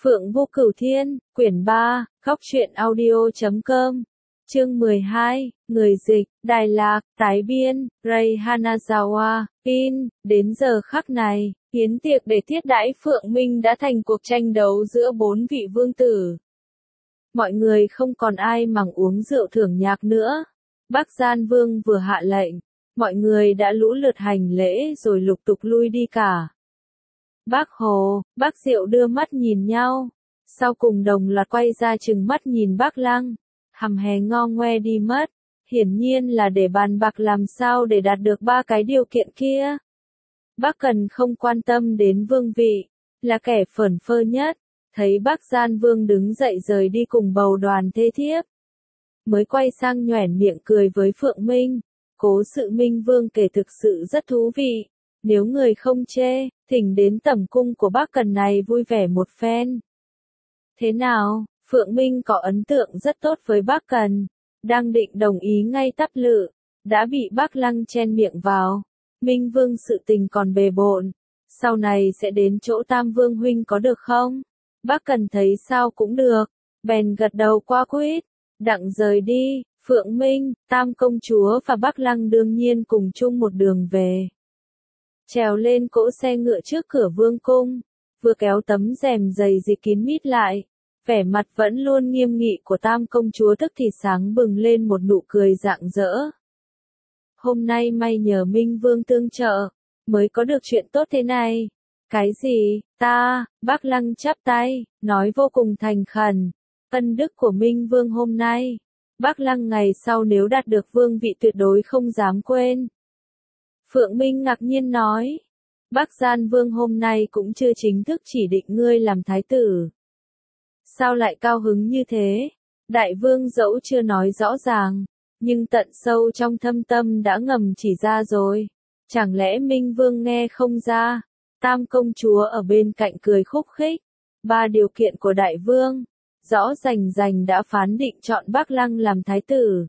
Phượng Vô Cửu Thiên, quyển 3, Góc truyện audio.com, chương 12, người dịch, Đài Lạc, tái biên, Ray Hanazawa, Pin, đến giờ khắc này, hiến tiệc để thiết đãi Phượng Minh đã thành cuộc tranh đấu giữa 4 vị vương tử. Mọi người không còn ai màng uống rượu thưởng nhạc nữa. Bắc Gian Vương vừa hạ lệnh, mọi người đã lũ lượt hành lễ rồi lục tục lui đi cả. Bác Hồ, bác Diệu đưa mắt nhìn nhau, sau cùng đồng loạt quay ra trừng mắt nhìn bác Lăng, hằm hè ngo ngoe đi mất, hiển nhiên là để bàn bạc làm sao để đạt được 3 cái điều kiện kia. Bác Cần không quan tâm đến vương vị, là kẻ phởn phơ nhất, thấy bác Gian Vương đứng dậy rời đi cùng bầu đoàn thê thiếp. Mới quay sang nhoẻn miệng cười với Phượng Minh, cố sự Minh Vương kể thực sự rất thú vị. Nếu người không chê, thỉnh đến tẩm cung của bác Cần này vui vẻ một phen. Thế nào, Phượng Minh có ấn tượng rất tốt với bác Cần, đang định đồng ý ngay tắp lự, đã bị bác Lăng chen miệng vào. Minh Vương sự tình còn bề bộn, sau này sẽ đến chỗ Tam Vương huynh có được không? Bác Cần thấy sao cũng được, bèn gật đầu qua quýt, đặng rời đi. Phượng Minh, Tam công chúa và bác Lăng đương nhiên cùng chung một đường về. Trèo lên cỗ xe ngựa trước cửa vương cung, vừa kéo tấm rèm dày dịch kín mít lại, vẻ mặt vẫn luôn nghiêm nghị của Tam công chúa tức thì sáng bừng lên một nụ cười rạng rỡ. Hôm nay may nhờ Minh Vương tương trợ, mới có được chuyện tốt thế này. Cái gì, bác Lăng chắp tay, nói vô cùng thành khẩn, ân đức của Minh Vương hôm nay, bác Lăng ngày sau nếu đạt được vương vị tuyệt đối không dám quên. Phượng Minh ngạc nhiên nói, bác Gian Vương hôm nay cũng chưa chính thức chỉ định ngươi làm thái tử. Sao lại cao hứng như thế? Đại vương dẫu chưa nói rõ ràng, nhưng tận sâu trong thâm tâm đã ngầm chỉ ra rồi. Chẳng lẽ Minh Vương nghe không ra? Tam công chúa ở bên cạnh cười khúc khích. 3 điều kiện của đại vương, rõ rành đã phán định chọn bác Lăng làm thái tử.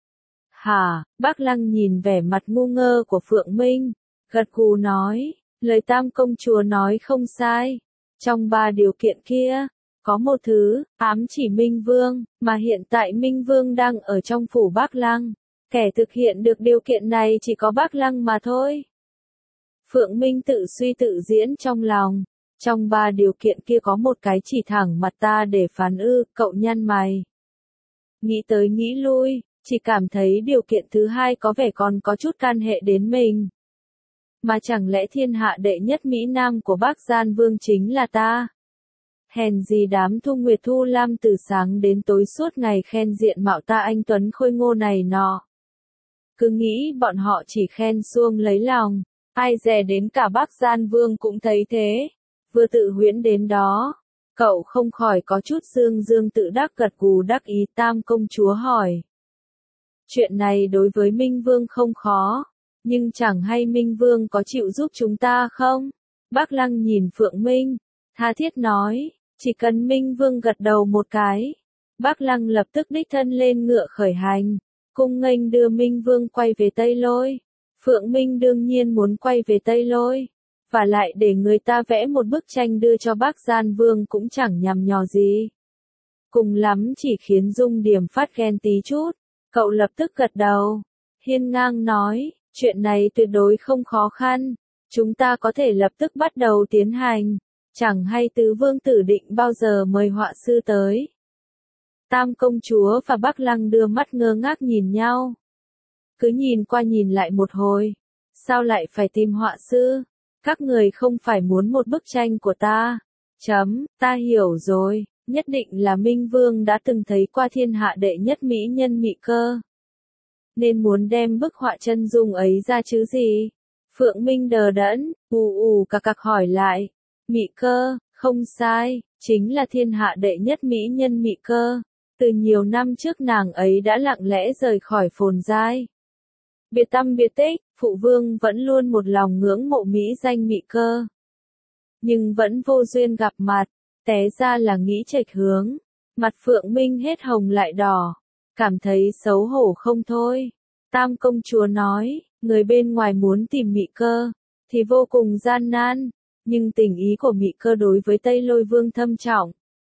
Hả, bác Lăng nhìn vẻ mặt ngu ngơ của Phượng Minh, gật gù nói, lời Tam công chúa nói không sai. Trong 3 điều kiện kia, có một thứ, ám chỉ Minh Vương, mà hiện tại Minh Vương đang ở trong phủ bác Lăng. Kẻ thực hiện được điều kiện này chỉ có bác Lăng mà thôi. Phượng Minh tự suy tự diễn trong lòng. Trong 3 điều kiện kia có một cái chỉ thẳng mặt ta để phán cậu nhăn mày. Nghĩ tới nghĩ lui, chỉ cảm thấy điều kiện thứ hai có vẻ còn có chút can hệ đến mình. Mà chẳng lẽ thiên hạ đệ nhất Mỹ Nam của bác Gian Vương chính là ta? Hèn gì đám Thu Nguyệt Thu Lam từ sáng đến tối suốt ngày khen diện mạo ta anh tuấn khôi ngô này nọ. Cứ nghĩ bọn họ chỉ khen suông lấy lòng, ai dè đến cả bác Gian Vương cũng thấy thế. Vừa tự huyễn đến đó, cậu không khỏi có chút dương tự đắc gật gù đắc ý. Tam công chúa hỏi. Chuyện này đối với Minh Vương không khó, nhưng chẳng hay Minh Vương có chịu giúp chúng ta không? Bác Lăng nhìn Phượng Minh, tha thiết nói, chỉ cần Minh Vương gật đầu một cái. Bác Lăng lập tức đích thân lên ngựa khởi hành, cung nghênh đưa Minh Vương quay về Tây Lôi. Phượng Minh đương nhiên muốn quay về Tây Lôi, và lại để người ta vẽ một bức tranh đưa cho bác Gian Vương cũng chẳng nhằm nhò gì. Cùng lắm chỉ khiến Dung Điểm phát ghen tí chút. Cậu lập tức gật đầu, hiên ngang nói, chuyện này tuyệt đối không khó khăn, chúng ta có thể lập tức bắt đầu tiến hành, chẳng hay tứ vương tử định bao giờ mời họa sư tới. Tam công chúa và bác Lăng đưa mắt ngơ ngác nhìn nhau. Cứ nhìn qua nhìn lại một hồi, sao lại phải tìm họa sư? Các người không phải muốn một bức tranh của ta? Ta hiểu rồi. Nhất định là Minh Vương đã từng thấy qua thiên hạ đệ nhất mỹ nhân Mị Cơ, nên muốn đem bức họa chân dung ấy ra chứ gì? Phượng Minh đờ đẫn, cặc hỏi lại. Mị Cơ, không sai, chính là thiên hạ đệ nhất mỹ nhân Mị Cơ. Từ nhiều năm trước nàng ấy đã lặng lẽ rời khỏi phồn giai. Biệt tâm biệt tích, phụ vương vẫn luôn một lòng ngưỡng mộ mỹ danh Mị Cơ. Nhưng vẫn vô duyên gặp mặt. Té ra là nghĩ chệch hướng, mặt Phượng Minh hết hồng lại đỏ, cảm thấy xấu hổ không thôi. Tam công chúa nói, người bên ngoài muốn tìm Mị Cơ, thì vô cùng gian nan, nhưng tình ý của Mị Cơ đối với Tây Lôi Vương thâm trọng,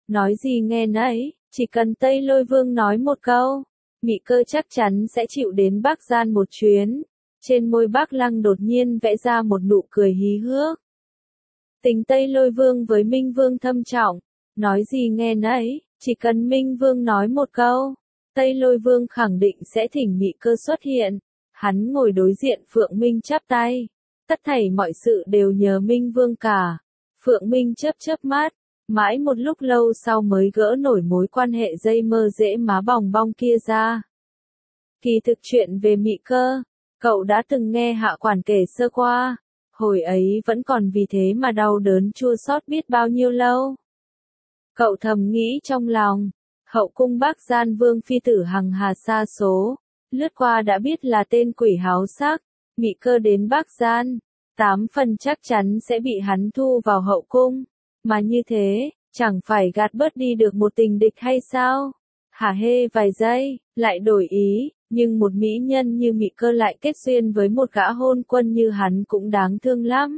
nói gì nghe nấy, chỉ cần Tây Lôi Vương nói một câu, Mị Cơ chắc chắn sẽ chịu đến Bắc Gian một chuyến. Trên môi Bắc Lăng đột nhiên vẽ ra một nụ cười hí hước. Tình Tây Lôi Vương với Minh Vương thâm trọng, nói gì nghe nấy, chỉ cần Minh Vương nói một câu, Tây Lôi Vương khẳng định sẽ thỉnh Mị Cơ xuất hiện. Hắn ngồi đối diện Phượng Minh chắp tay. Tất thảy mọi sự đều nhờ Minh Vương cả. Phượng Minh chớp chớp mắt, mãi một lúc lâu sau mới gỡ nổi mối quan hệ dây mơ dễ má bòng bong kia ra. Kỳ thực chuyện về Mị Cơ, cậu đã từng nghe Hạ Quản kể sơ qua. Hồi ấy vẫn còn vì thế mà đau đớn chua xót biết bao nhiêu lâu. Cậu thầm nghĩ trong lòng, hậu cung Bắc Gian Vương phi tử hằng hà sa số, lướt qua đã biết là tên quỷ háo sắc. Mị Cơ đến Bắc Gian, 8 phần chắc chắn sẽ bị hắn thu vào hậu cung. Mà như thế, chẳng phải gạt bớt đi được một tình địch hay sao? Hả hê vài giây, lại đổi ý, nhưng một mỹ nhân như Mị Cơ lại kết duyên với một gã hôn quân như hắn cũng đáng thương lắm.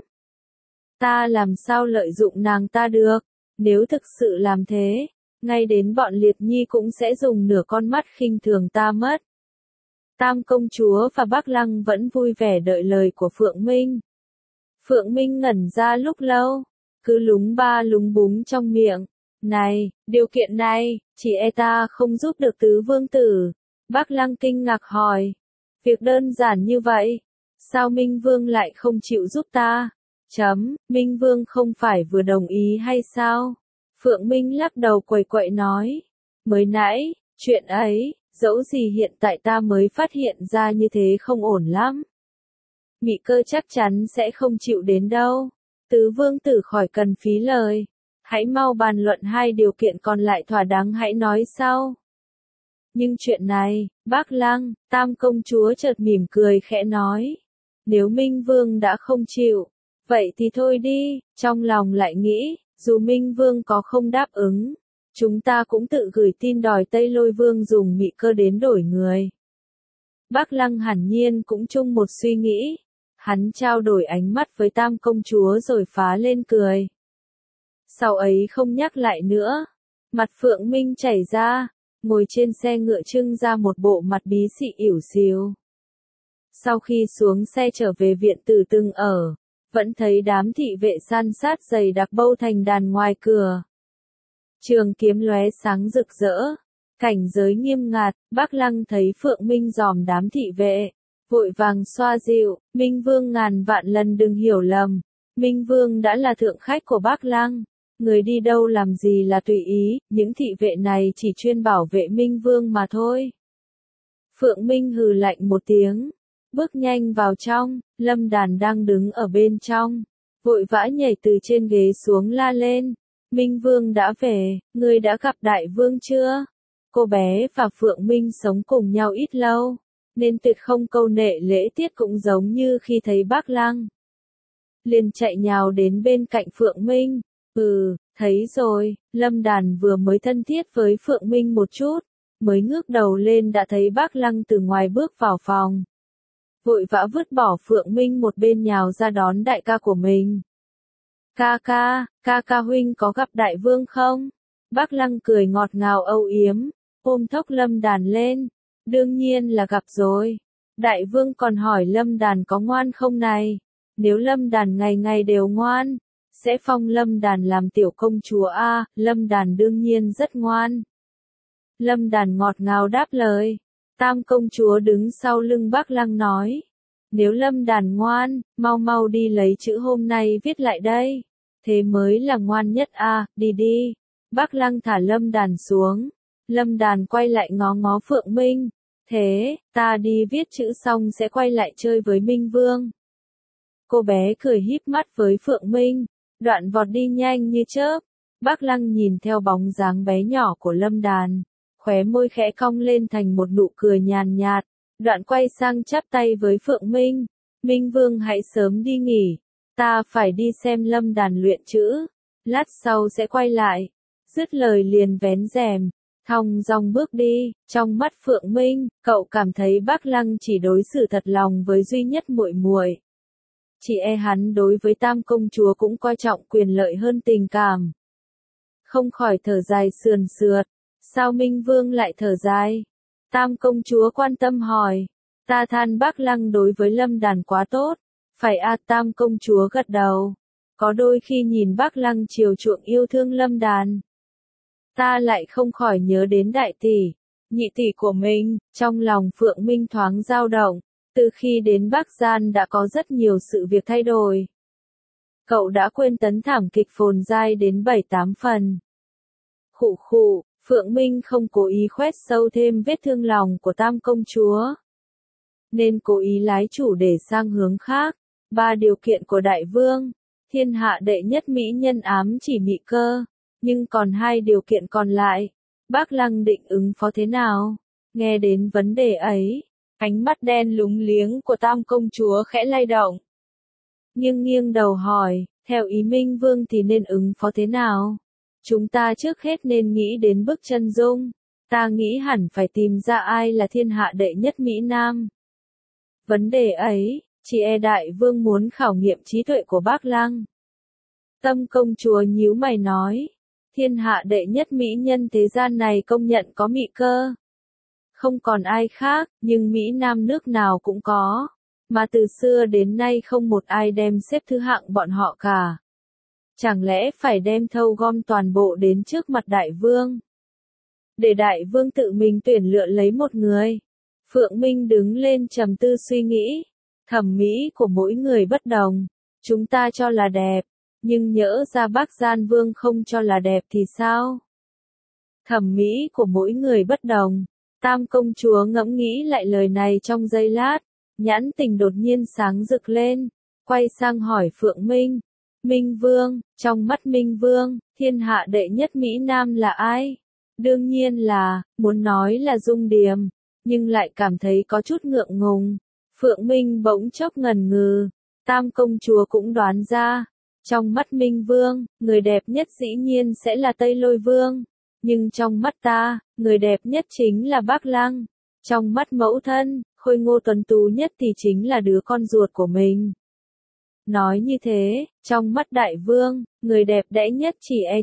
Ta làm sao lợi dụng nàng ta được? Nếu thực sự làm thế, ngay đến bọn Liệt Nhi cũng sẽ dùng nửa con mắt khinh thường ta mất. Tam công chúa và Bắc Lăng vẫn vui vẻ đợi lời của Phượng Minh. Phượng Minh ngẩn ra lúc lâu, cứ lúng ba lúng búng trong miệng. Này, điều kiện này, chỉ e ta không giúp được tứ vương tử. Bắc Lăng kinh ngạc hỏi. Việc đơn giản như vậy, sao Minh Vương lại không chịu giúp ta? Minh Vương không phải vừa đồng ý hay sao? Phượng Minh lắc đầu quẩy quậy nói. Mới nãy, chuyện ấy, dẫu gì hiện tại ta mới phát hiện ra như thế không ổn lắm. Mị Cơ chắc chắn sẽ không chịu đến đâu. Tứ vương tử khỏi cần phí lời. Hãy mau bàn luận hai điều kiện còn lại thỏa đáng hãy nói sau. Nhưng chuyện này, Bắc Lăng, Tam công chúa chợt mỉm cười khẽ nói. Nếu Minh Vương đã không chịu, vậy thì thôi đi, trong lòng lại nghĩ, dù Minh Vương có không đáp ứng, chúng ta cũng tự gửi tin đòi Tây Lôi Vương dùng Mị Cơ đến đổi người. Bắc Lăng hẳn nhiên cũng chung một suy nghĩ. Hắn trao đổi ánh mắt với Tam công chúa rồi phá lên cười. Sau ấy không nhắc lại nữa. Mặt Phượng Minh chảy ra, ngồi trên xe ngựa trưng ra một bộ mặt bí xị ỉu xìu. Sau khi xuống xe trở về viện tử từng ở, vẫn thấy đám thị vệ san sát dày đặc bâu thành đàn ngoài cửa. Trường kiếm lóe sáng rực rỡ, cảnh giới nghiêm ngặt. Bắc Lăng thấy Phượng Minh dòm đám thị vệ, vội vàng xoa dịu. Minh Vương ngàn vạn lần đừng hiểu lầm, Minh Vương đã là thượng khách của Bắc Lăng, người đi đâu làm gì là tùy ý, những thị vệ này chỉ chuyên bảo vệ Minh Vương mà thôi. Phượng Minh hừ lạnh một tiếng, bước nhanh vào trong. Lâm Đàn đang đứng ở bên trong, vội vã nhảy từ trên ghế xuống la lên. Minh Vương đã về, ngươi đã gặp đại vương chưa? Cô bé và Phượng Minh sống cùng nhau ít lâu, nên tuyệt không câu nệ lễ tiết cũng giống như khi thấy Bắc Lăng. Liền chạy nhào đến bên cạnh Phượng Minh. Thấy rồi. Lâm Đàn vừa mới thân thiết với Phượng Minh một chút, mới ngước đầu lên đã thấy Bắc Lăng từ ngoài bước vào phòng. Vội vã vứt bỏ Phượng Minh một bên nhào ra đón đại ca của mình. Ca ca huynh có gặp đại vương không? Bắc Lăng cười ngọt ngào âu yếm, ôm thốc Lâm Đàn lên. Đương nhiên là gặp rồi. Đại vương còn hỏi Lâm Đàn có ngoan không này? Nếu Lâm Đàn ngày ngày đều ngoan, sẽ phong Lâm Đàn làm tiểu công chúa a. Lâm Đàn đương nhiên rất ngoan. Lâm Đàn ngọt ngào đáp lời. Tam công chúa đứng sau lưng Bắc Lăng nói. Nếu Lâm Đàn ngoan, mau mau đi lấy chữ hôm nay viết lại đây. Thế mới là ngoan nhất a. Đi đi. Bắc Lăng thả Lâm Đàn xuống. Lâm Đàn quay lại ngó ngó Phượng Minh. Thế, ta đi viết chữ xong sẽ quay lại chơi với Minh Vương. Cô bé cười híp mắt với Phượng Minh, đoạn vọt đi nhanh như chớp. Bắc Lăng nhìn theo bóng dáng bé nhỏ của Lâm Đàn, khóe môi khẽ cong lên thành một nụ cười nhàn nhạt, đoạn quay sang chắp tay với Phượng Minh. Minh Vương hãy sớm đi nghỉ, ta phải đi xem Lâm Đàn luyện chữ, lát sau sẽ quay lại. Dứt lời liền vén rèm, thong dong bước đi. Trong mắt Phượng Minh, cậu cảm thấy Bắc Lăng chỉ đối xử thật lòng với duy nhất muội muội. Chỉ e hắn đối với Tam công chúa cũng coi trọng quyền lợi hơn tình cảm. không khỏi thở dài sườn sượt. Sao Minh Vương lại thở dài? Tam công chúa quan tâm hỏi. Ta than Bác Lăng đối với Lâm Đàn quá tốt. Phải à, Tam công chúa gật đầu. Có đôi khi nhìn Bác Lăng chiều chuộng yêu thương Lâm Đàn, ta lại không khỏi nhớ đến đại tỷ, nhị tỷ của mình. Trong lòng Phượng Minh thoáng dao động. Từ khi đến Bắc Gian đã có rất nhiều sự việc thay đổi. Cậu đã quên tấn thảm kịch phồn dai đến 7-8 phần. Khụ khụ, Phượng Minh không cố ý khoét sâu thêm vết thương lòng của Tam công chúa, nên cố ý lái chủ để sang hướng khác. 3 điều kiện của đại vương, thiên hạ đệ nhất mỹ nhân ám chỉ Mị Cơ, nhưng còn 2 điều kiện còn lại, Bác Lăng định ứng phó thế nào? Nghe đến vấn đề ấy, ánh mắt đen lúng liếng của Tam công chúa khẽ lay động. Nghiêng nghiêng đầu hỏi, theo ý Minh Vương thì nên ứng phó thế nào? Chúng ta trước hết nên nghĩ đến bức chân dung. Ta nghĩ hẳn phải tìm ra ai là thiên hạ đệ nhất Mỹ Nam. Vấn đề ấy, chỉ e đại vương muốn khảo nghiệm trí tuệ của Bác Lăng. Tâm công chúa nhíu mày nói, thiên hạ đệ nhất mỹ nhân thế gian này công nhận có Mị Cơ. Không còn ai khác, nhưng Mỹ Nam nước nào cũng có. Mà từ xưa đến nay không một ai đem xếp thứ hạng bọn họ cả. Chẳng lẽ phải đem thâu gom toàn bộ đến trước mặt đại vương? Để đại vương tự mình tuyển lựa lấy một người. Phượng Minh đứng lên trầm tư suy nghĩ. Thẩm mỹ của mỗi người bất đồng. Chúng ta cho là đẹp, nhưng nhỡ ra Bắc Gian Vương không cho là đẹp thì sao? Thẩm mỹ của mỗi người bất đồng. Tam công chúa ngẫm nghĩ lại lời này trong giây lát, nhãn tình đột nhiên sáng rực lên, quay sang hỏi Phượng Minh. Minh Vương, trong mắt Minh Vương, thiên hạ đệ nhất Mỹ Nam là ai? Đương nhiên là, muốn nói là Dung Điềm, nhưng lại cảm thấy có chút ngượng ngùng. Phượng Minh bỗng chốc ngần ngừ, Tam công chúa cũng đoán ra. Trong mắt Minh Vương, người đẹp nhất dĩ nhiên sẽ là Tây Lôi Vương. Nhưng trong mắt ta, người đẹp nhất chính là Bác Lăng. Trong mắt mẫu thân, khôi ngô tuấn tú nhất thì chính là đứa con ruột của mình. Nói như thế, trong mắt đại vương, người đẹp đẽ nhất chỉ e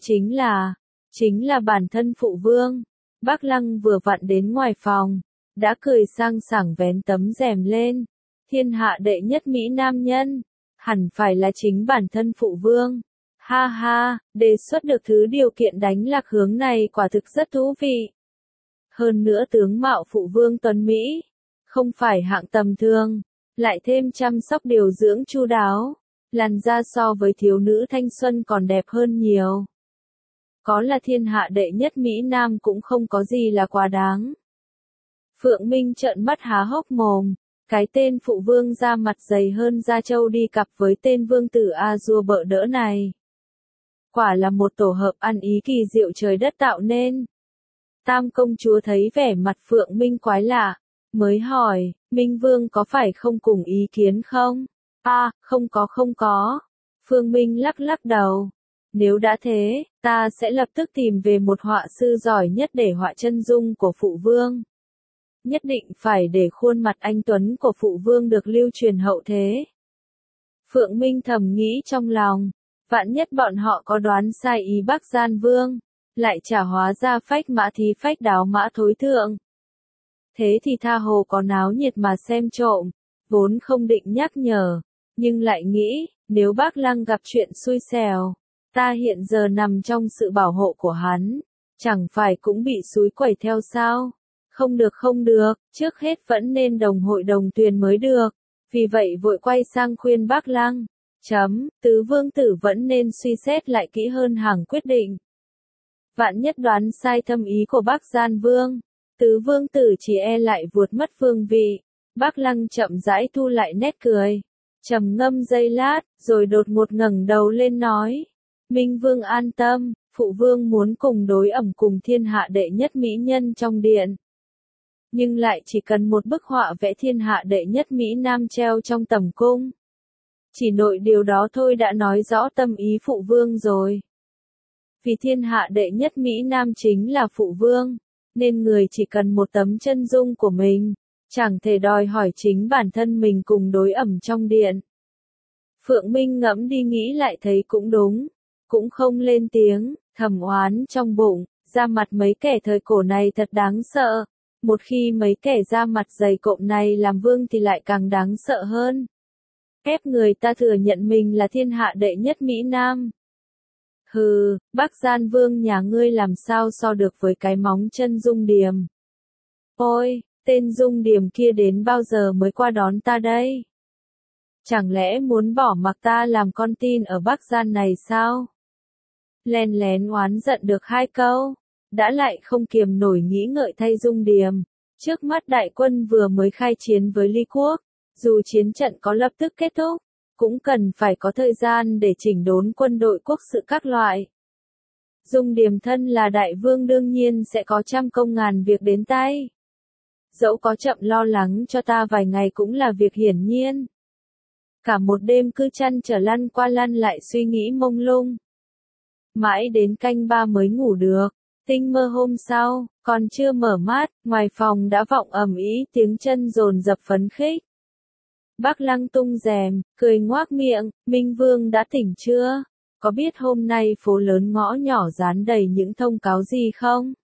chính là bản thân phụ vương. Bác Lăng vừa vặn đến ngoài phòng, đã cười sang sảng vén tấm rèm lên. Thiên hạ đệ nhất Mỹ Nam nhân, hẳn phải là chính bản thân phụ vương. Ha ha, đề xuất được thứ điều kiện đánh lạc hướng này quả thực rất thú vị. Hơn nữa tướng mạo phụ vương tuấn Mỹ, không phải hạng tầm thường, lại thêm chăm sóc điều dưỡng chu đáo, làn da so với thiếu nữ thanh xuân còn đẹp hơn nhiều. Có là thiên hạ đệ nhất Mỹ Nam cũng không có gì là quá đáng. Phượng Minh trợn mắt há hốc mồm, cái tên phụ vương da mặt dày hơn da trâu đi cặp với tên vương tử A-dua bợ đỡ này. Quả là một tổ hợp ăn ý kỳ diệu trời đất tạo nên. Tam công chúa thấy vẻ mặt Phượng Minh quái lạ, mới hỏi, Minh Vương có phải không cùng ý kiến không? Không có. Phương Minh lắc lắc đầu. Nếu đã thế, ta sẽ lập tức tìm về một họa sư giỏi nhất để họa chân dung của phụ vương. Nhất định phải để khuôn mặt anh tuấn của phụ vương được lưu truyền hậu thế. Phượng Minh thầm nghĩ trong lòng, vạn nhất bọn họ có đoán sai ý Bắc Gian Vương, lại trả hóa ra phách mã thí phách đáo mã thối thượng. Thế thì tha hồ có náo nhiệt mà xem trộm, vốn không định nhắc nhở, nhưng lại nghĩ, nếu Bác Lăng gặp chuyện xui xẻo, ta hiện giờ nằm trong sự bảo hộ của hắn, chẳng phải cũng bị xúi quẩy theo sao? Không được, trước hết vẫn nên đồng hội đồng tuyền mới được, vì vậy vội quay sang khuyên Bác Lăng. Tứ vương tử vẫn nên suy xét lại kỹ hơn hàng quyết định. Vạn nhất đoán sai thâm ý của Bắc Gian Vương, tứ vương tử chỉ e lại vuột mất vương vị. Bác Lăng chậm rãi thu lại nét cười, trầm ngâm giây lát, rồi đột ngột ngẩng đầu lên nói. Minh Vương an tâm, phụ vương muốn cùng đối ẩm cùng thiên hạ đệ nhất mỹ nhân trong điện. Nhưng lại chỉ cần một bức họa vẽ thiên hạ đệ nhất Mỹ Nam treo trong tầm cung. Chỉ nội điều đó thôi đã nói rõ tâm ý phụ vương rồi. Vì thiên hạ đệ nhất Mỹ Nam chính là phụ vương, nên người chỉ cần một tấm chân dung của mình, chẳng thể đòi hỏi chính bản thân mình cùng đối ẩm trong điện. Phượng Minh ngẫm đi nghĩ lại thấy cũng đúng, cũng không lên tiếng, Thầm oán trong bụng, da mặt mấy kẻ thời cổ này thật đáng sợ. Một khi mấy kẻ da mặt dày cộm này làm vương thì lại càng đáng sợ hơn. Ép người ta thừa nhận mình là thiên hạ đệ nhất Mỹ Nam. Hừ, Bắc Gian Vương nhà ngươi làm sao so được với cái móng chân Dung Điềm. Ôi, tên Dung Điềm kia đến bao giờ mới qua đón ta đây? Chẳng lẽ muốn bỏ mặc ta làm con tin ở Bắc Gian này sao? Len lén oán giận được 2 câu, đã lại không kiềm nổi nghĩ ngợi thay Dung Điềm. Trước mắt đại quân vừa mới khai chiến với Ly Quốc, dù chiến trận có lập tức kết thúc, cũng cần phải có thời gian để chỉnh đốn quân đội quốc sự các loại. Dung Điềm thân là đại vương đương nhiên sẽ có trăm công ngàn việc đến tay. Dẫu có chậm lo lắng cho ta vài ngày cũng là việc hiển nhiên. Cả một đêm cứ chăn trở lăn qua lăn lại suy nghĩ mông lung. Mãi đến canh 3 mới ngủ được. Tinh mơ hôm sau, còn chưa mở mắt, ngoài phòng đã vọng ầm ĩ tiếng chân dồn dập phấn khích. Bác Lăng tung rèm, cười ngoác miệng, Minh Vương đã tỉnh chưa? Có biết hôm nay phố lớn ngõ nhỏ dán đầy những thông cáo gì không?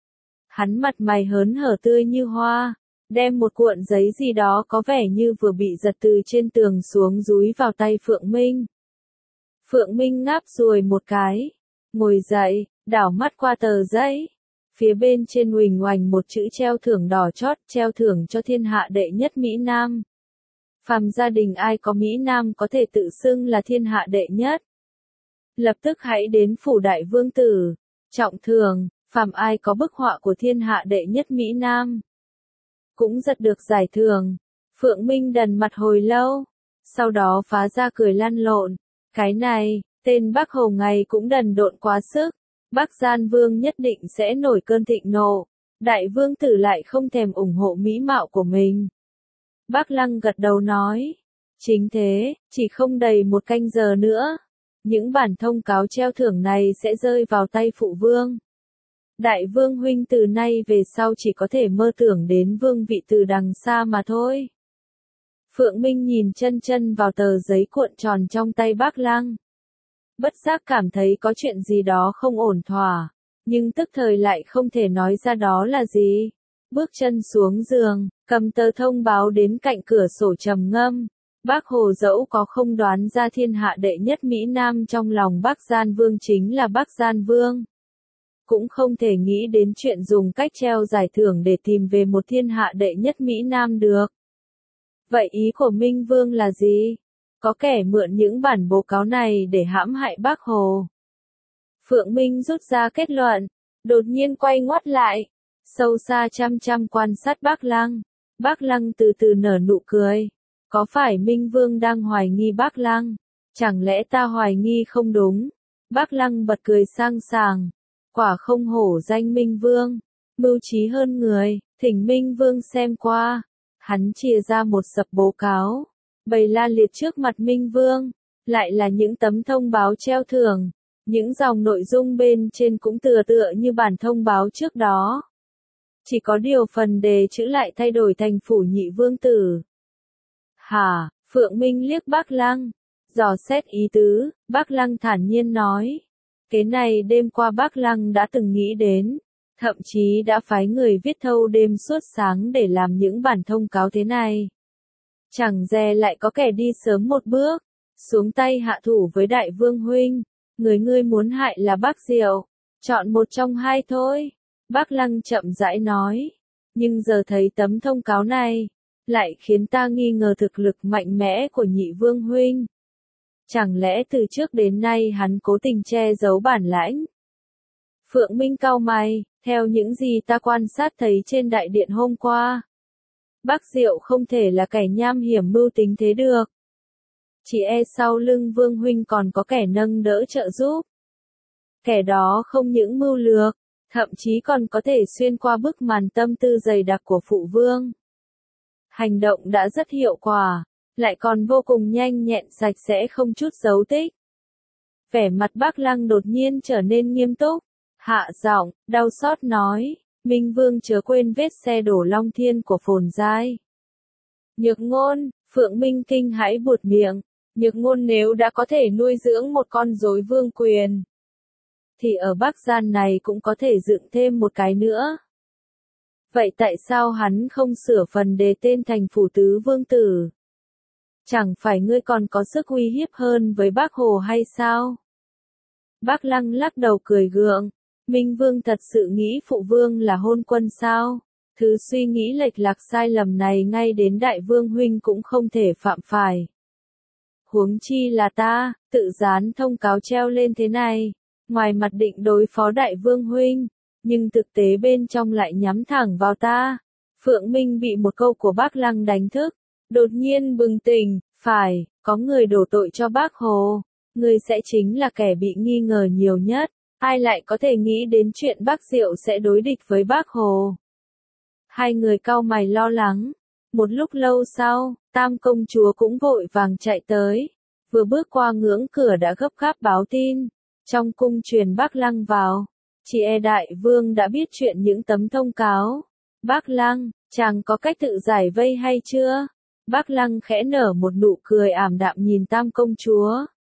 Hắn mặt mày hớn hở tươi như hoa, đem một cuộn giấy gì đó có vẻ như vừa bị giật từ trên tường xuống dúi vào tay Phượng Minh. Phượng Minh ngáp ruồi một cái, ngồi dậy, đảo mắt qua tờ giấy. Phía bên trên huỳnh oành một chữ treo thưởng đỏ chót, treo thưởng cho thiên hạ đệ nhất Mỹ Nam. Phàm gia đình ai có Mỹ Nam có thể tự xưng là thiên hạ đệ nhất. Lập tức hãy đến phủ đại vương tử, trọng thưởng, phàm ai có bức họa của thiên hạ đệ nhất Mỹ Nam. Cũng giật được giải thưởng. Phượng Minh đần mặt hồi lâu, sau đó phá ra cười lăn lộn. Cái này, tên Bắc Hồ ngày cũng đần độn quá sức. Bắc Gian Vương nhất định sẽ nổi cơn thịnh nộ. Đại vương tử lại không thèm ủng hộ mỹ mạo của mình. Bác Lăng gật đầu nói. Chính thế, chỉ không đầy 1 canh giờ nữa. Những bản thông cáo treo thưởng này sẽ rơi vào tay phụ vương. Đại vương huynh từ nay về sau chỉ có thể mơ tưởng đến vương vị từ đằng xa mà thôi. Phượng Minh nhìn chân chân vào tờ giấy cuộn tròn trong tay Bác Lăng. Bất giác cảm thấy có chuyện gì đó không ổn thỏa, nhưng tức thời lại không thể nói ra đó là gì. Bước chân xuống giường, cầm tờ thông báo đến cạnh cửa sổ trầm ngâm. Bác Hồ dẫu có không đoán ra thiên hạ đệ nhất Mỹ Nam trong lòng Bắc Gian Vương chính là Bắc Gian Vương. Cũng không thể nghĩ đến chuyện dùng cách treo giải thưởng để tìm về một thiên hạ đệ nhất Mỹ Nam được. Vậy ý của Minh Vương là gì? Có kẻ mượn những bản báo cáo này để hãm hại Bác Hồ. Phượng Minh rút ra kết luận, đột nhiên quay ngoắt lại, sâu xa chăm chăm quan sát Bác Lăng. Bác Lăng từ từ nở nụ cười. Có phải Minh Vương đang hoài nghi Bác Lăng? Chẳng lẽ ta hoài nghi không đúng? Bác Lăng bật cười sang sảng. Quả không hổ danh Minh Vương. Mưu trí hơn người, thỉnh Minh Vương xem qua. Hắn chia ra một sập báo cáo. Bày la liệt trước mặt Minh Vương. Lại là những tấm thông báo treo thưởng. Những dòng nội dung bên trên cũng tựa như bản thông báo trước đó. Chỉ có điều phần đề chữ lại thay đổi thành phủ nhị vương tử. Hả? Phượng Minh liếc Bác Lăng. Dò xét ý tứ, Bác Lăng thản nhiên nói. Cái này đêm qua Bác Lăng đã từng nghĩ đến. Thậm chí đã phái người viết thâu đêm suốt sáng để làm những bản thông cáo thế này. Chẳng dè lại có kẻ đi sớm một bước. Xuống tay hạ thủ với đại vương huynh. Người ngươi muốn hại là Bác Diệu. Chọn một trong hai thôi. Bác Lăng chậm rãi nói. Nhưng giờ thấy tấm thông cáo này, lại khiến ta nghi ngờ thực lực mạnh mẽ của nhị vương huynh. Chẳng lẽ từ trước đến nay hắn cố tình che giấu bản lãnh? Phượng Minh cau mày, theo những gì ta quan sát thấy trên đại điện hôm qua. Bác Diệu không thể là kẻ nham hiểm mưu tính thế được. Chỉ e sau lưng vương huynh còn có kẻ nâng đỡ trợ giúp. Kẻ đó không những mưu lược, thậm chí còn có thể xuyên qua bức màn tâm tư dày đặc của phụ vương. Hành động đã rất hiệu quả, lại còn vô cùng nhanh nhẹn sạch sẽ không chút dấu tích. Vẻ mặt Bác Lăng đột nhiên trở nên nghiêm túc, hạ giọng, đau xót nói, Minh Vương chớ quên vết xe đổ Long Thiên của Phồn Giai. Nhược Ngôn, Phượng Minh kinh hãi buột miệng, Nhược Ngôn nếu đã có thể nuôi dưỡng một con rối vương quyền. thì ở Bắc Gian này cũng có thể dựng thêm một cái nữa. Vậy tại sao hắn không sửa phần đề tên thành Phủ Tứ Vương Tử? Chẳng phải ngươi còn có sức uy hiếp hơn với Bác Hồ hay sao? Bác Lăng lắc đầu cười gượng. Minh Vương thật sự nghĩ Phụ Vương là hôn quân sao? Thứ suy nghĩ lệch lạc sai lầm này ngay đến Đại Vương Huynh cũng không thể phạm phải. Huống chi là ta, tự dán thông cáo treo lên thế này. Ngoài mặt định đối phó Đại Vương Huynh, nhưng thực tế bên trong lại nhắm thẳng vào ta. Phượng Minh bị một câu của Bác Lăng đánh thức. Đột nhiên bừng tỉnh, phải, có người đổ tội cho Bác Hồ. Người sẽ chính là kẻ bị nghi ngờ nhiều nhất. Ai lại có thể nghĩ đến chuyện Bác Diệu sẽ đối địch với Bác Hồ? Hai người cau mày lo lắng. Một lúc lâu sau, Tam công chúa cũng vội vàng chạy tới. Vừa bước qua ngưỡng cửa đã gấp gáp báo tin. Trong cung truyền Bác Lăng vào. Chị Đại Vương đã biết chuyện những tấm thông cáo. Bác Lăng, chàng có cách tự giải vây hay chưa? Bác Lăng khẽ nở một nụ cười ảm đạm nhìn Tam công chúa.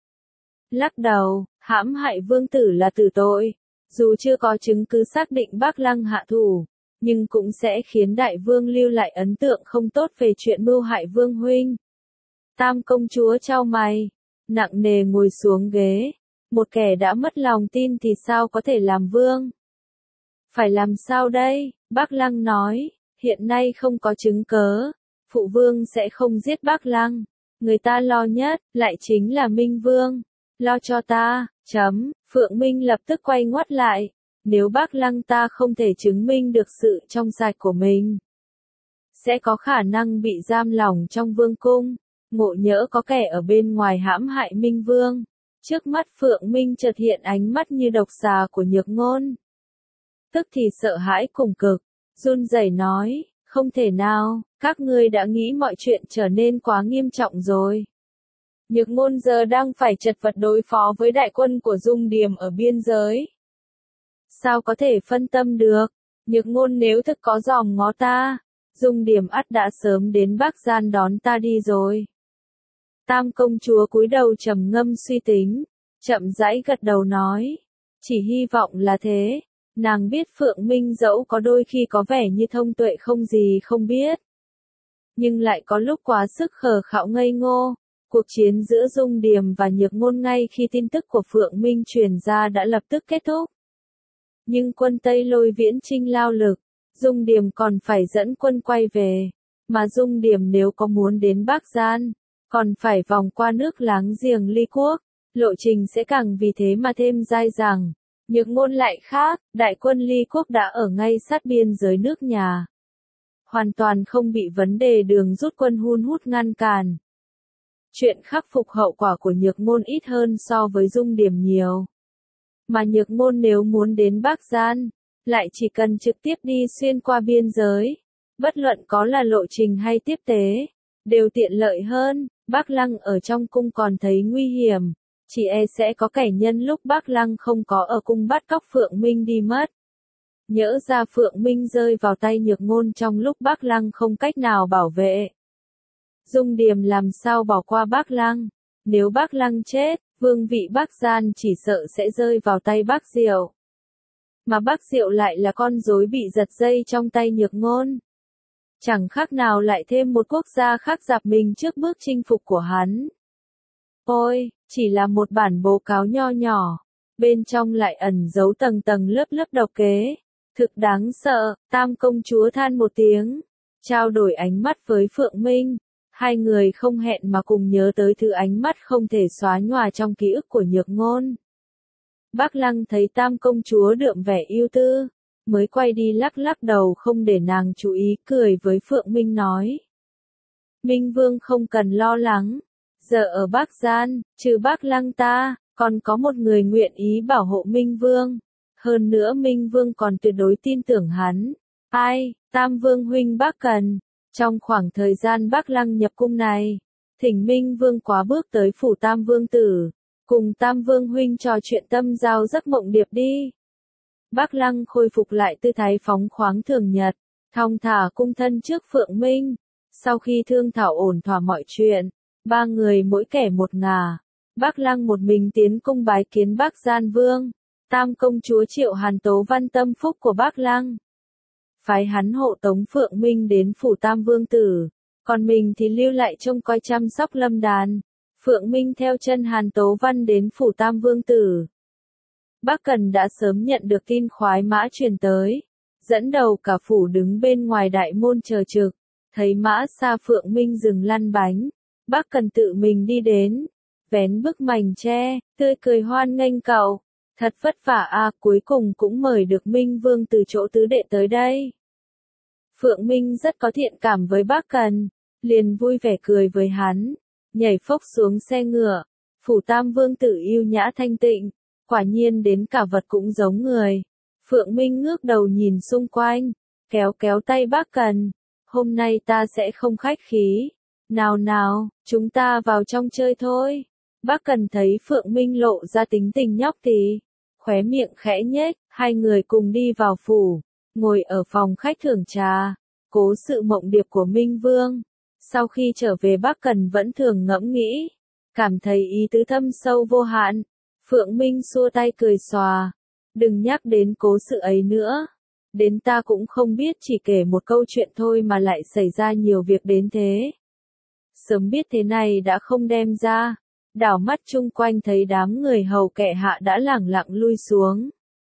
Lắc đầu, hãm hại vương tử là tử tội. Dù chưa có chứng cứ xác định Bác Lăng hạ thủ, nhưng cũng sẽ khiến Đại Vương lưu lại ấn tượng không tốt về chuyện mưu hại Vương Huynh. Tam công chúa chau mày, nặng nề ngồi xuống ghế. Một kẻ đã mất lòng tin thì sao có thể làm vương? Phải làm sao đây? Bác Lăng nói, hiện nay không có chứng cớ. Phụ Vương sẽ không giết Bác Lăng. Người ta lo nhất, lại chính là Minh Vương. Lo cho ta, Phượng Minh lập tức quay ngoắt lại. Nếu Bác Lăng ta không thể chứng minh được sự trong sạch của mình, sẽ có khả năng bị giam lỏng trong vương cung. Ngộ nhỡ có kẻ ở bên ngoài hãm hại Minh Vương. Trước mắt Phượng Minh chợt hiện ánh mắt như độc xà của Nhược Ngôn. Tức thì sợ hãi cùng cực, run rẩy nói, không thể nào, các ngươi đã nghĩ mọi chuyện trở nên quá nghiêm trọng rồi. Nhược Ngôn giờ đang phải chật vật đối phó với đại quân của Dung Điềm ở biên giới. Sao có thể phân tâm được? Nhược Ngôn nếu thực có dòm ngó ta, Dung Điềm ắt đã sớm đến Bắc Gian đón ta đi rồi. Tam công chúa cúi đầu trầm ngâm suy tính, chậm rãi gật đầu nói, chỉ hy vọng là thế. Nàng biết Phượng Minh dẫu có đôi khi có vẻ như thông tuệ không gì không biết, nhưng lại có lúc quá sức khờ khạo ngây ngô. Cuộc chiến giữa Dung Điềm và Nhược Ngôn ngay khi tin tức của Phượng Minh truyền ra đã lập tức kết thúc. Nhưng quân Tây Lôi viễn chinh lao lực, Dung Điềm còn phải dẫn quân quay về, mà Dung Điềm nếu có muốn đến Bắc Gian, còn phải vòng qua nước láng giềng Ly Quốc, lộ trình sẽ càng vì thế mà thêm dai dẳng. Nhược Ngôn lại khác, đại quân Ly Quốc đã ở ngay sát biên giới nước nhà. Hoàn toàn không bị vấn đề đường rút quân hun hút ngăn cản. Chuyện khắc phục hậu quả của Nhược Ngôn ít hơn so với Dung Điềm nhiều. Mà Nhược Ngôn nếu muốn đến Bắc Gian, lại chỉ cần trực tiếp đi xuyên qua biên giới. Bất luận có là lộ trình hay tiếp tế, đều tiện lợi hơn. Bác Lăng ở trong cung còn thấy nguy hiểm, chỉ sẽ có kẻ nhân lúc Bác Lăng không có ở cung bắt cóc Phượng Minh đi mất. Nhỡ ra Phượng Minh rơi vào tay Nhược Ngôn trong lúc Bác Lăng không cách nào bảo vệ. Dung Điềm làm sao bỏ qua Bác Lăng? Nếu Bác Lăng chết, vương vị Bắc Gian chỉ sợ sẽ rơi vào tay Bác Diệu. Mà Bác Diệu lại là con rối bị giật dây trong tay Nhược Ngôn. Chẳng khác nào lại thêm một quốc gia khác dạp mình trước bước chinh phục của hắn. Ôi, chỉ là một bản báo cáo nho nhỏ, bên trong lại ẩn giấu tầng tầng lớp lớp độc kế. Thực đáng sợ. Tam công chúa than một tiếng, trao đổi ánh mắt với Phượng Minh. Hai người không hẹn mà cùng nhớ tới thứ ánh mắt không thể xóa nhòa trong ký ức của Nhược Ngôn. Bác Lăng thấy Tam công chúa đượm vẻ ưu tư, mới quay đi lắc lắc đầu không để nàng chú ý, cười với Phượng Minh nói. Minh Vương không cần lo lắng, giờ ở Bắc Gian, trừ Bác Lăng ta, còn có một người nguyện ý bảo hộ Minh Vương. Hơn nữa Minh Vương còn tuyệt đối tin tưởng hắn. Ai, Tam Vương huynh Bác cần. Trong khoảng thời gian Bác Lăng nhập cung này, thỉnh Minh Vương quá bước tới phủ Tam Vương Tử, cùng Tam Vương huynh trò chuyện tâm giao giấc mộng điệp đi. Bác Lăng khôi phục lại tư thái phóng khoáng thường nhật, thong thả cung thân trước Phượng Minh. Sau khi thương thảo ổn thỏa mọi chuyện, ba người mỗi kẻ một ngả, Bác Lăng một mình tiến cung bái kiến Bắc Gian Vương. Tam công chúa Triệu Hàn Tố Văn tâm phúc của Bắc Lăng. Phái hắn hộ tống Phượng Minh đến phủ Tam Vương Tử, còn mình thì lưu lại trông coi chăm sóc lâm đàn. Phượng Minh theo chân Hàn Tố Văn đến phủ Tam Vương Tử. Bắc Cần đã sớm nhận được tin khoái mã truyền tới, dẫn đầu cả phủ đứng bên ngoài đại môn chờ trực, thấy mã xa Phượng Minh dừng lăn bánh, Bắc Cần tự mình đi đến, vén bức mành tre, tươi cười hoan nghênh cậu, thật vất vả à, cuối cùng cũng mời được Minh Vương từ chỗ tứ đệ tới đây. Phượng Minh rất có thiện cảm với Bắc Cần, liền vui vẻ cười với hắn, nhảy phốc xuống xe ngựa, phủ Tam Vương Tử yêu nhã thanh tịnh, quả nhiên đến cả vật cũng giống người. Phượng Minh ngước đầu nhìn xung quanh, kéo kéo tay Bắc Cần, hôm nay ta sẽ không khách khí. Nào nào, chúng ta vào trong chơi thôi. Bắc Cần thấy Phượng Minh lộ ra tính tình nhóc thì, khóe miệng khẽ nhếch, hai người cùng đi vào phủ, ngồi ở phòng khách thưởng trà, cố sự mộng điệp của Minh Vương. Sau khi trở về Bắc Cần vẫn thường ngẫm nghĩ, cảm thấy ý tứ thâm sâu vô hạn. Phượng Minh xua tay cười xòa, đừng nhắc đến cố sự ấy nữa. Đến ta cũng không biết, chỉ kể một câu chuyện thôi mà lại xảy ra nhiều việc đến thế. Sớm biết thế này đã không đem ra. Đảo mắt chung quanh thấy đám người hầu kệ hạ đã lẳng lặng lui xuống.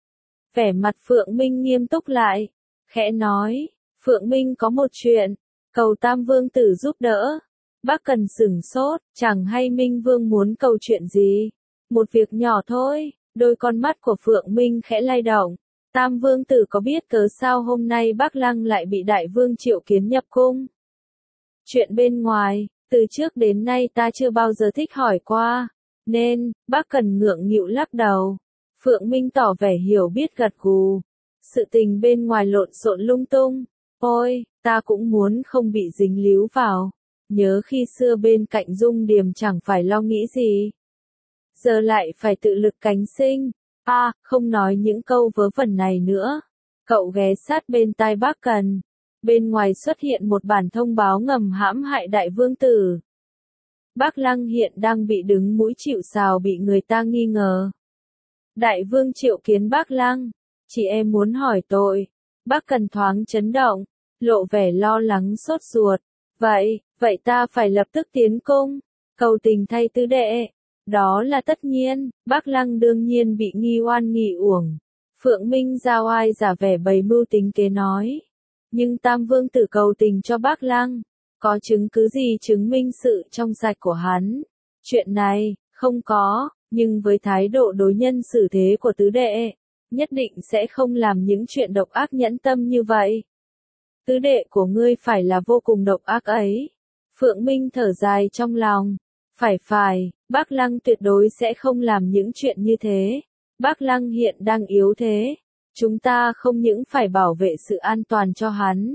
Vẻ mặt Phượng Minh nghiêm túc lại, khẽ nói, Phượng Minh có một chuyện, cầu Tam Vương Tử giúp đỡ. Bắc Cần sửng sốt, chẳng hay Minh Vương muốn cầu chuyện gì. Một việc nhỏ thôi, đôi con mắt của Phượng Minh khẽ lay động. Tam Vương Tử có biết cớ sao hôm nay Bắc Lăng lại bị Đại Vương triệu kiến nhập cung? Chuyện bên ngoài, từ trước đến nay ta chưa bao giờ thích hỏi qua, nên, Bắc Cần ngượng nghịu lắc đầu. Phượng Minh tỏ vẻ hiểu biết gật gù. Sự tình bên ngoài lộn xộn lung tung. Ôi, ta cũng muốn không bị dính líu vào. Nhớ khi xưa bên cạnh Dung Điềm chẳng phải lo nghĩ gì. Giờ lại phải tự lực cánh sinh. À, không nói những câu vớ vẩn này nữa. Cậu ghé sát bên tai Bắc Cần. Bên ngoài xuất hiện một bản thông báo ngầm hãm hại Đại Vương Tử. Bắc Lăng hiện đang bị đứng mũi chịu sào, bị người ta nghi ngờ. Đại Vương triệu kiến Bắc Lăng, chị em muốn hỏi tội. Bắc Cần thoáng chấn động, lộ vẻ lo lắng sốt ruột. Vậy ta phải lập tức tiến cung, cầu tình thay tứ đệ. Đó là tất nhiên, Bắc Lăng đương nhiên bị nghi oan nghi uổng. Phượng Minh ra oai giả vẻ bày mưu tính kế nói. Nhưng Tam Vương Tử cầu tình cho Bắc Lăng, có chứng cứ gì chứng minh sự trong sạch của hắn? Chuyện này, không có, nhưng với thái độ đối nhân xử thế của tứ đệ, nhất định sẽ không làm những chuyện độc ác nhẫn tâm như vậy. Tứ đệ của ngươi phải là vô cùng độc ác ấy. Phượng Minh thở dài trong lòng. Phải, Bắc Lăng tuyệt đối sẽ không làm những chuyện như thế. Bắc Lăng hiện đang yếu thế. Chúng ta không những phải bảo vệ sự an toàn cho hắn,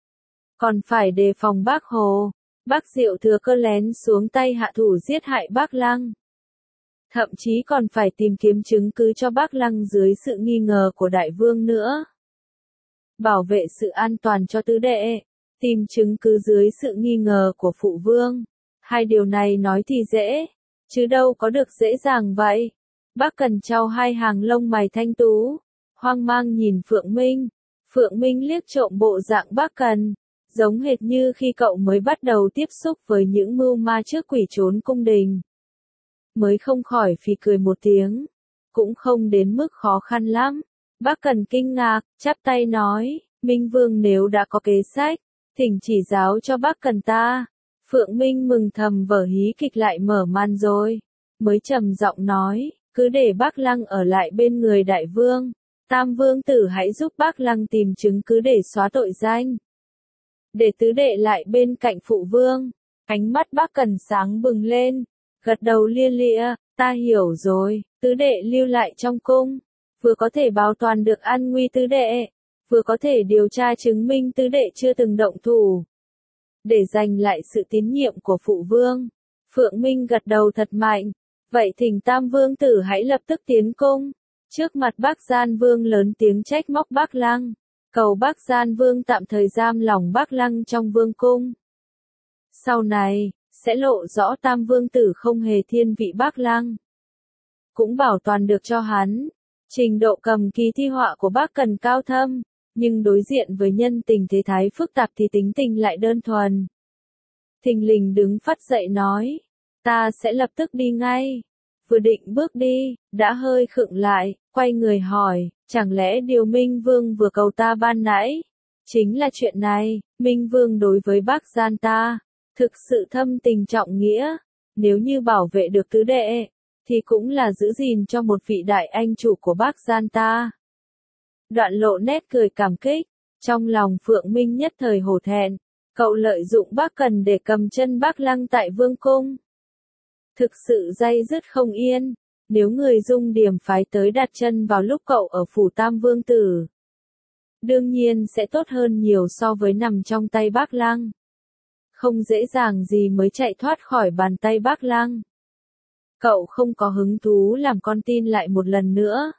còn phải đề phòng Bắc Hồ. Bắc Diệu thừa cơ lén xuống tay hạ thủ giết hại Bắc Lăng. Thậm chí còn phải tìm kiếm chứng cứ cho Bắc Lăng dưới sự nghi ngờ của Đại Vương nữa. Bảo vệ sự an toàn cho tứ đệ, tìm chứng cứ dưới sự nghi ngờ của Phụ Vương. Hai điều này nói thì dễ, chứ đâu có được dễ dàng vậy. Bắc Cần trao hai hàng lông mày thanh tú, hoang mang nhìn Phượng Minh. Phượng Minh liếc trộm bộ dạng Bắc Cần, giống hệt như khi cậu mới bắt đầu tiếp xúc với những mưu ma trước quỷ trốn cung đình. Mới không khỏi phì cười một tiếng, cũng không đến mức khó khăn lắm. Bắc Cần kinh ngạc, chắp tay nói, Minh Vương nếu đã có kế sách, thỉnh chỉ giáo cho Bắc Cần ta. Phượng Minh mừng thầm vở hí kịch lại mở màn rồi, mới trầm giọng nói, cứ để Bắc Lăng ở lại bên người Đại Vương. Tam Vương Tử hãy giúp Bắc Lăng tìm chứng cứ để xóa tội danh. Để tứ đệ lại bên cạnh Phụ Vương. Ánh mắt Bắc Cần sáng bừng lên, gật đầu lia lịa, ta hiểu rồi, tứ đệ lưu lại trong cung, vừa có thể bảo toàn được an nguy tứ đệ, vừa có thể điều tra chứng minh tứ đệ chưa từng động thủ. Để giành lại sự tín nhiệm của Phụ Vương. Phượng Minh gật đầu thật mạnh, vậy thỉnh Tam Vương Tử hãy lập tức tiến cung. Trước mặt Bắc Gian Vương lớn tiếng trách móc Bắc Lăng, cầu Bắc Gian Vương tạm thời giam lòng Bắc Lăng trong vương cung. Sau này, sẽ lộ rõ Tam Vương Tử không hề thiên vị Bắc Lăng, cũng bảo toàn được cho hắn. Trình độ cầm kỳ thi họa của bác Cần cao thâm, nhưng đối diện với nhân tình thế thái phức tạp thì tính tình lại đơn thuần. Thình lình đứng phắt dậy nói, ta sẽ lập tức đi ngay. Vừa định bước đi, đã hơi khựng lại, quay người hỏi, chẳng lẽ điều Minh Vương vừa cầu ta ban nãy? Chính là chuyện này, Minh Vương đối với bác gian ta, thực sự thâm tình trọng nghĩa, nếu như bảo vệ được tứ đệ, thì cũng là giữ gìn cho một vị đại anh chủ của bác gian ta. Đoạn lộ nét cười cảm kích, trong lòng Phượng Minh nhất thời hổ thẹn, cậu lợi dụng bác Cần để cầm chân bác Lăng tại vương cung. Thực sự day dứt không yên, nếu người Dung Điểm phái tới đặt chân vào lúc cậu ở phủ Tam Vương Tử, đương nhiên sẽ tốt hơn nhiều so với nằm trong tay bác Lăng. Không dễ dàng gì mới chạy thoát khỏi bàn tay bác Lăng. Cậu không có hứng thú làm con tin lại một lần nữa.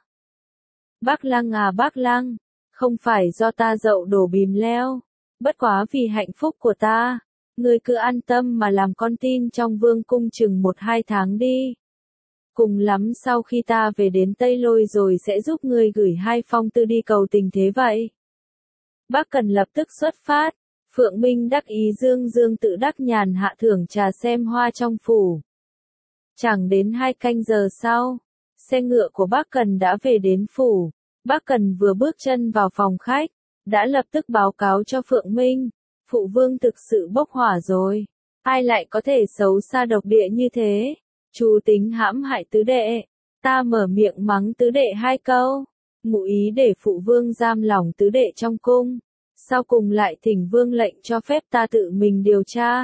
Bác Lăng à bác Lăng, không phải do ta dậu đổ bìm leo, bất quá vì hạnh phúc của ta, ngươi cứ an tâm mà làm con tin trong vương cung chừng 1-2 tháng đi. Cùng lắm sau khi ta về đến Tây Lôi rồi sẽ giúp ngươi gửi 2 phong thư đi cầu tình thế vậy. Bác Cần lập tức xuất phát, Phượng Minh đắc ý dương dương tự đắc nhàn hạ thưởng trà xem hoa trong phủ. Chẳng đến 2 canh giờ sau, xe ngựa của bác Cần đã về đến phủ. Bác Cần vừa bước chân vào phòng khách, đã lập tức báo cáo cho Phượng Minh, phụ vương thực sự bốc hỏa rồi. Ai lại có thể xấu xa độc địa như thế? Chú tính hãm hại tứ đệ. Ta mở miệng mắng tứ đệ 2 câu, ngụ ý để phụ vương giam lỏng tứ đệ trong cung. Sau cùng lại thỉnh vương lệnh cho phép ta tự mình điều tra.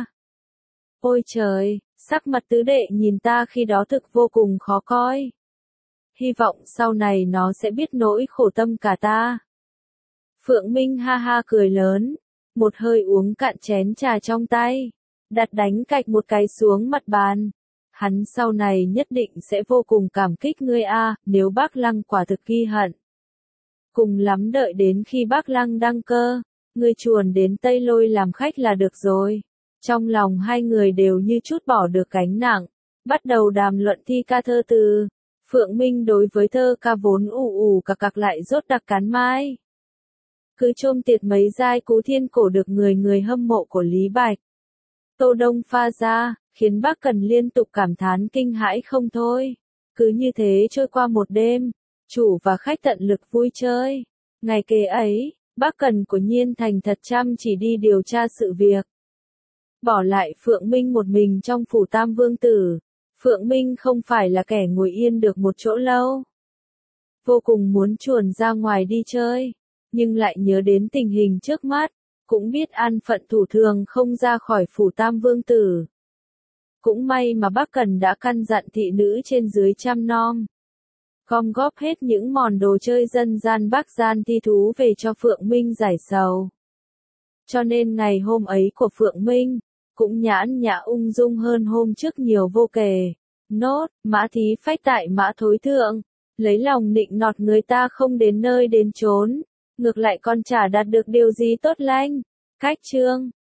Ôi trời, sắc mặt tứ đệ nhìn ta khi đó thực vô cùng khó coi. Hy vọng sau này nó sẽ biết nỗi khổ tâm cả ta. Phượng Minh ha ha cười lớn, một hơi uống cạn chén trà trong tay, đặt đánh cạch một cái xuống mặt bàn. Hắn sau này nhất định sẽ vô cùng cảm kích ngươi a, nếu bác Lăng quả thực ghi hận. Cùng lắm đợi đến khi bác Lăng đăng cơ, ngươi chuồn đến Tây Lôi làm khách là được rồi. Trong lòng hai người đều như chút bỏ được gánh nặng, bắt đầu đàm luận thi ca thơ từ. Phượng Minh đối với thơ ca vốn ù cặc lại rốt đặc cán mai. Cứ trôm tiệt mấy giai cú thiên cổ được người hâm mộ của Lý Bạch. Tô Đông pha ra, khiến bác Cần liên tục cảm thán kinh hãi không thôi. Cứ như thế trôi qua một đêm, chủ và khách tận lực vui chơi. Ngày kế ấy, bác Cần của Nhiên Thành thật chăm chỉ đi điều tra sự việc. Bỏ lại Phượng Minh một mình trong phủ Tam Vương Tử. Phượng Minh không phải là kẻ ngồi yên được một chỗ lâu. Vô cùng muốn chuồn ra ngoài đi chơi, nhưng lại nhớ đến tình hình trước mắt, cũng biết an phận thủ thường không ra khỏi phủ Tam Vương Tử. Cũng may mà bác Cần đã căn dặn thị nữ trên dưới chăm nom. Gom góp hết những món đồ chơi dân gian bác gian thi thú về cho Phượng Minh giải sầu. Cho nên ngày hôm ấy của Phượng Minh, cũng nhãn nhã ung dung hơn hôm trước nhiều vô kể. Nốt, mã thí phách tại mã thối thượng, lấy lòng nịnh nọt người ta không đến nơi đến chốn, ngược lại còn chả đạt được điều gì tốt lành. Cách chương